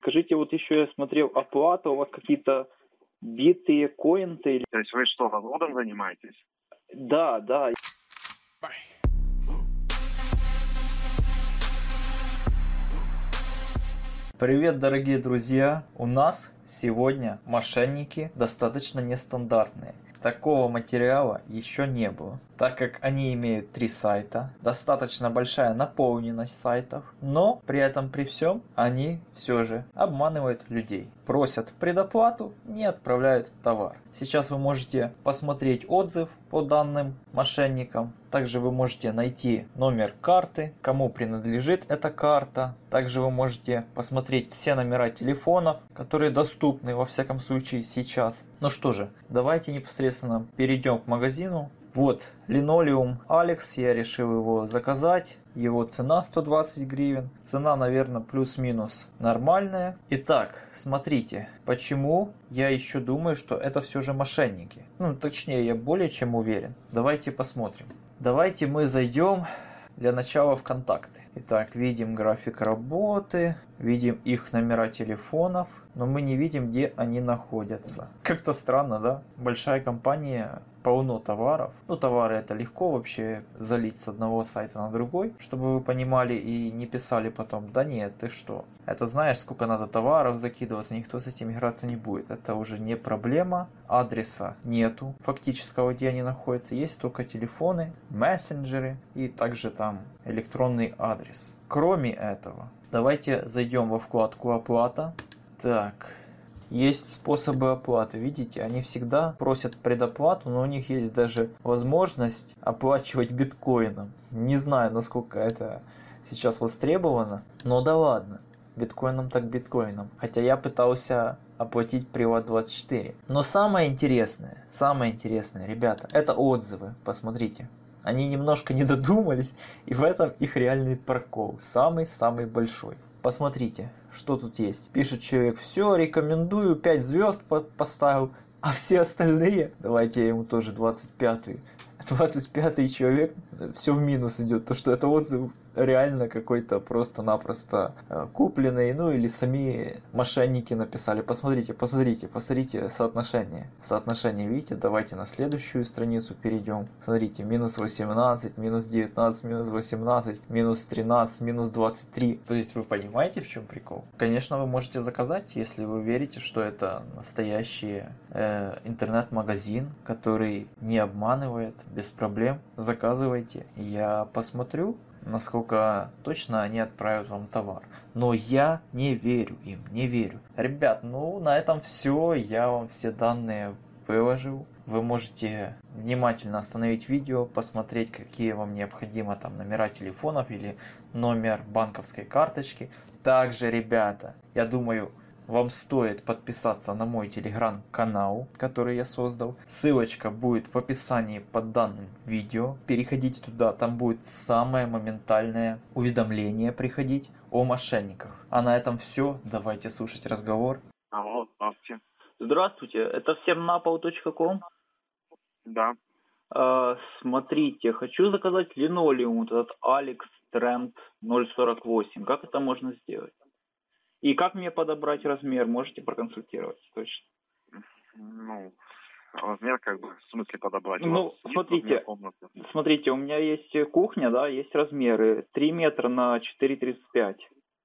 Скажите, вот еще я смотрел оплата, у вас какие-то битые коинты? То есть вы что, разводом занимаетесь? Да, да. Привет, дорогие друзья! У нас сегодня мошенники достаточно нестандартные. Такого материала еще не было, так как они имеют 3 сайта, достаточно большая наполненность сайтов, но при этом при всем они все же обманывают людей. Просят предоплату, не отправляют товар. Сейчас вы можете посмотреть отзыв по данным мошенникам. Также вы можете найти номер карты, кому принадлежит эта карта. Также вы можете посмотреть все номера телефонов, которые доступны во всяком случае сейчас. Ну что же, давайте непосредственно перейдем к магазину. Вот линолеум Алекс, я решил его заказать. Его цена 120 гривен. Цена, наверное, плюс-минус нормальная. Итак, смотрите, почему я еще думаю, что это все же мошенники. Ну, точнее, я более чем уверен. Давайте посмотрим. Давайте мы зайдем для начала в контакты. Итак, видим график работы, видим их номера телефонов, но мы не видим, где они находятся. Как-то странно, да? Большая компания, полно товаров. Ну, товары это легко вообще залить с одного сайта на другой, чтобы вы понимали и не писали потом: да нет, ты что? Это знаешь, сколько надо товаров закидываться, никто с этим играться не будет. Это уже не проблема. Адреса нету фактического, где они находятся. Есть только телефоны, мессенджеры и также там электронный адрес. Кроме этого, давайте зайдем во вкладку «Оплата». Так, есть способы оплаты, видите, они всегда просят предоплату, но у них есть даже возможность оплачивать биткоином. Не знаю, насколько это сейчас востребовано, но да ладно, биткоином так биткоином. Хотя я пытался оплатить Приват24. Но самое интересное, ребята, это отзывы, посмотрите. Они немножко не додумались, и в этом их реальный прокол, самый-самый большой. Посмотрите, что тут есть. Пишет человек: все, рекомендую, 5 звезд поставил, а все остальные, давайте я ему тоже 25-й. 25-й человек, все в минус идет, то что это отзыв реально какой-то просто-напросто купленный, ну или сами мошенники написали. Посмотрите соотношение, видите? Давайте на следующую страницу перейдем. Смотрите, минус 18, минус 19, минус 18, минус 13, минус 23. То есть вы понимаете, в чем прикол? Конечно, вы можете заказать, если вы верите, что это настоящий интернет-магазин, который не обманывает, без проблем. Заказывайте, я посмотрю, насколько точно они отправят вам товар. Но я не верю им, не верю. Ребят, ну на этом все. Я вам все данные выложил. Вы можете внимательно остановить видео, посмотреть, какие вам необходимо там номера телефонов или номер банковской карточки. Также, ребята, я думаю, вам стоит подписаться на мой телеграм-канал, который я создал. Ссылочка будет в описании под данным видео. Переходите туда, там будет самое моментальное уведомление приходить о мошенниках. А на этом все. Давайте слушать разговор. Алло, здравствуйте. Здравствуйте, это всемнапол.ком? Да. Смотрите, хочу заказать линолеум, вот этот Алекс Тренд 048. Как это можно сделать? И как мне подобрать размер? Можете проконсультировать точно? Ну, размер как бы, в смысле подобрать? Ну, смотрите, у меня есть кухня, да, есть размеры 3 метра на 4,35.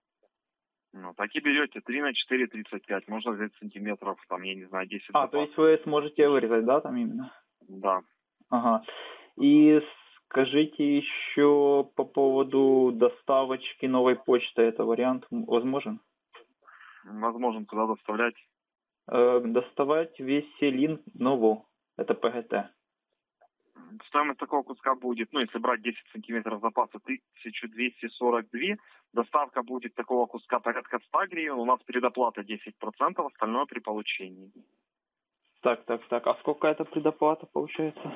Ну, так и берете 3 на 4,35. Можно взять сантиметров, там, я не знаю, 10. А, то есть вы сможете вырезать, да, там именно? Да. Ага. И скажите еще по поводу доставочки новой почты, это вариант возможен? Возможно, куда доставлять? Доставать Веселин Ново, это ПГТ. Стоимость такого куска будет, ну, если брать 10 сантиметров запаса, 1242. Доставка будет такого куска порядка 100 гривен. У нас предоплата 10%, остальное при получении. Так. А сколько это предоплата получается?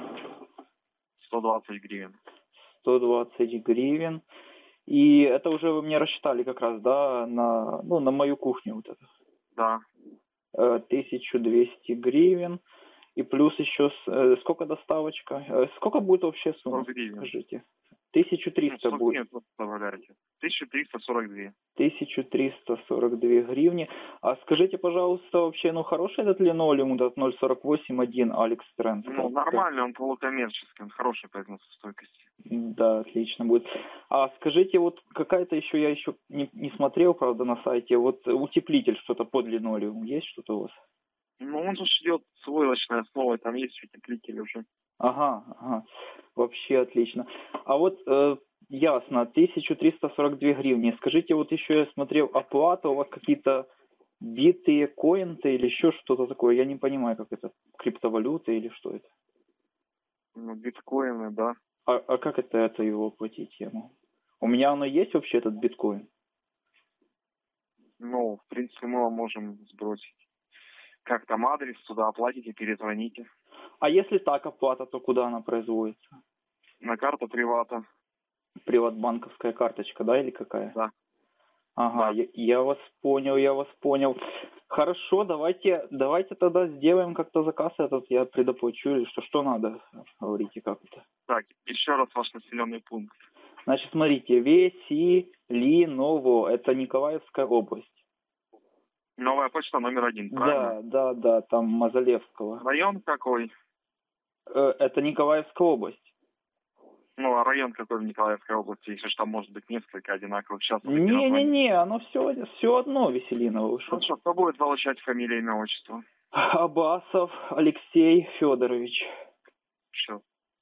120 гривен. 120 гривен. И это уже вы мне рассчитали как раз, да, на мою кухню вот это? Да. 1200 гривен. И плюс еще сколько доставочка? Сколько будет вообще сумма? 100 гривен. Скажите. 1300 Ну, будет. нет, вот добавляйте. 1342. 1342 гривни. А скажите, пожалуйста, вообще, ну хороший этот линолеум, этот 0,48,1 Alex Trend? Ну, нормальный, он полукоммерческий, он хороший по износостойкости. Да, отлично будет. А скажите, вот какая-то еще, я еще не смотрел, правда, на сайте, вот утеплитель что-то под линолеум, есть что-то у вас? Ну, он же идет с войлочной основой, там есть утеплитель уже. Ага, вообще отлично. А вот ясно, 1342 гривни. Скажите, вот еще я смотрел, оплата у вас какие-то битые коинты или еще что-то такое? Я не понимаю, как это, криптовалюта или что это? Ну, биткоины, да. А как это его оплатить я могу? У меня оно есть вообще, этот биткоин? Ну, в принципе, мы вам можем сбросить. Как там адрес, туда оплатите, перезвоните. А если так оплата, то куда она производится? На карту привата. Приватбанковская карточка, да, или какая? Да. Ага, Да. я вас понял. Хорошо, давайте тогда сделаем как-то заказ этот, я предоплачу, или что надо, говорите, как это. Так, еще раз ваш населенный пункт. Значит, смотрите, Веселиново, это Николаевская область. Новая почта номер 1, правильно? Да, там Мазалевского. Район какой? Это Николаевская область. Ну, а район какой в Николаевской области, если же там может быть несколько одинаковых. Сейчас Не, оно все одно Веселиново. Вы что? Хорошо, кто будет получать фамилию, имя, отчество? Абасов Алексей Федорович. Что?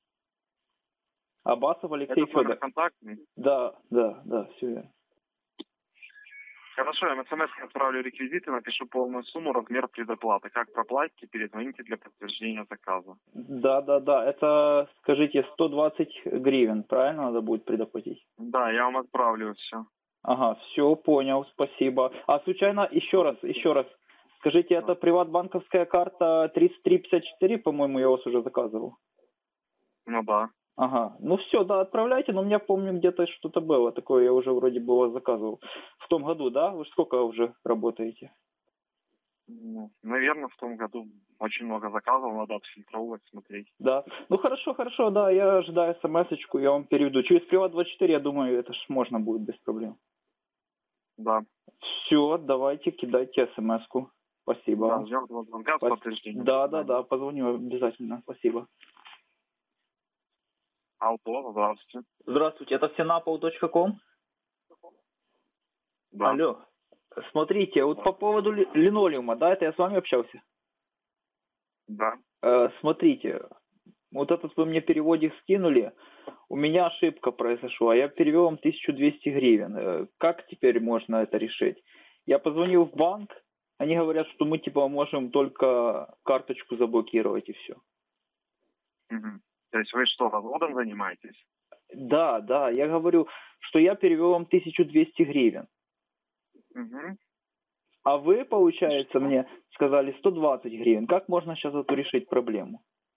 Абасов Алексей Это номер Федорович. контактный? Да, все верно. Хорошо, я на смс отправлю реквизиты, напишу полную сумму, размер предоплаты. Как проплатите, перезвоните для подтверждения заказа. Да. Это, скажите, 120 гривен, правильно надо будет предоплатить? Да, я вам отправлю все. Ага, все, понял, спасибо. А случайно, еще раз, скажите, это приватбанковская карта 3354, по-моему, я вас уже заказывал? Ну да. Ага, ну все, да, отправляйте, но у меня, помню, где-то что-то было такое, я уже вроде бы вас заказывал. В том году, да? Вы сколько уже работаете? Ну, наверное, в том году очень много заказов, надо отфильтровывать, смотреть. Да, ну хорошо, да, я ожидаю смс-очку, я вам переведу. Через Приват24, я думаю, это ж можно будет без проблем. Да. Все, давайте, кидайте смс-ку. Спасибо. Да, ждем вас звонка с подтверждением. Да, позвоню обязательно, спасибо. Алло, здравствуйте. Здравствуйте, это всенапол.ком? Да. Алло, смотрите, вот по поводу линолеума, да, это я с вами общался? Да. Смотрите, вот этот вы мне переводик скинули, у меня ошибка произошла, я перевел вам 1200 гривен. Как теперь можно это решить? Я позвонил в банк, они говорят, что мы типа можем только карточку заблокировать и все. Угу. То есть вы что, разводом занимаетесь? Да, я говорю, что я перевел вам 1200 гривен. Угу. А вы, получается, мне сказали 120 гривен. Как можно сейчас эту решить проблему?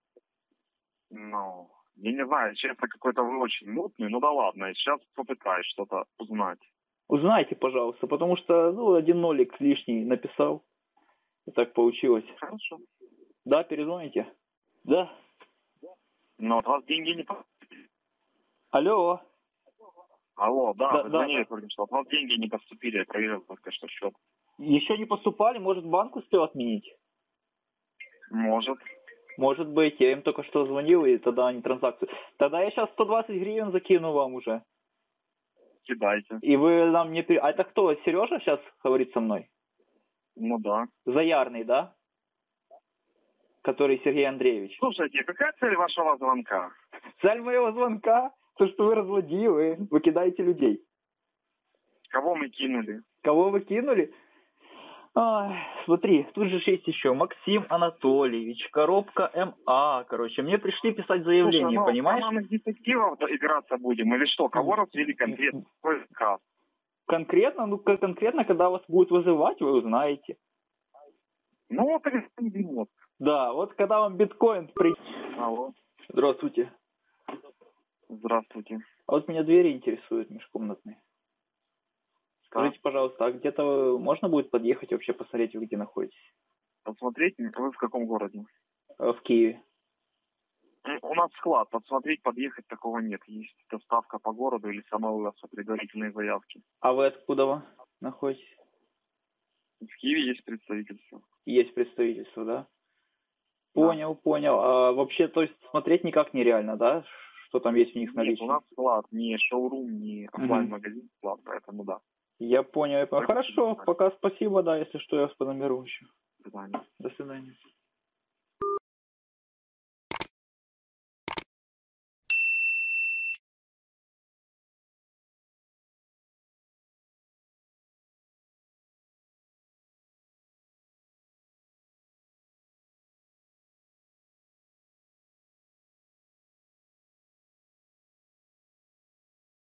Ну, я не знаю, честно, какой-то вы очень мутный, ну да ладно, сейчас попытаюсь что-то узнать. Узнайте, пожалуйста, потому что, один нолик лишний написал. И так получилось. Хорошо. Да, перезвоните? Да. Но от вас деньги не поступили. Алло. Алло, да, вы звонили да. только что. От вас деньги не поступили, я проверил только что счет. Еще не поступали? Может, банк успел отменить? Может. Может быть, я им только что звонил, и тогда они транзакцию. Тогда я сейчас 120 гривен закину вам уже. Кидайте. И вы нам не... А это кто? Сережа сейчас говорит со мной? Ну да. Заярный, да? Который Сергей Андреевич. Слушайте, какая цель вашего звонка? Цель моего звонка? То, что вы разводилы, вы кидаете людей. Кого мы кинули? Кого вы кинули? Смотри, тут же есть еще Максим Анатольевич, коробка МА, короче. Мне пришли писать заявление, Слушай, понимаешь? Мы в детективов играться будем или что? Кого развели конкретно? Какой заказ? Конкретно? Ну, конкретно, когда вас будут вызывать, вы узнаете. Ну, вот вот. Да, вот когда вам биткоин придет. Алло. Здравствуйте. Здравствуйте. А вот меня двери интересуют межкомнатные. Скажите, пожалуйста, а где-то можно будет подъехать вообще посмотреть, вы где находитесь? Посмотреть, вы в каком городе? В Киеве. У нас склад, подсмотреть, подъехать такого нет. Есть доставка по городу или самовывоза, предварительные заявки. А вы откуда находитесь? В Киеве есть представительство. Есть представительство, да? Да. Понял. А вообще, то есть смотреть никак нереально, да? Что там есть у них в Нет, у наличии? нас склад, не шоурум, не офлайн-магазин, склад, поэтому да. Я понял. Только Хорошо, что пока спасибо, да, если что, я вас понаберу еще. До свидания. До свидания.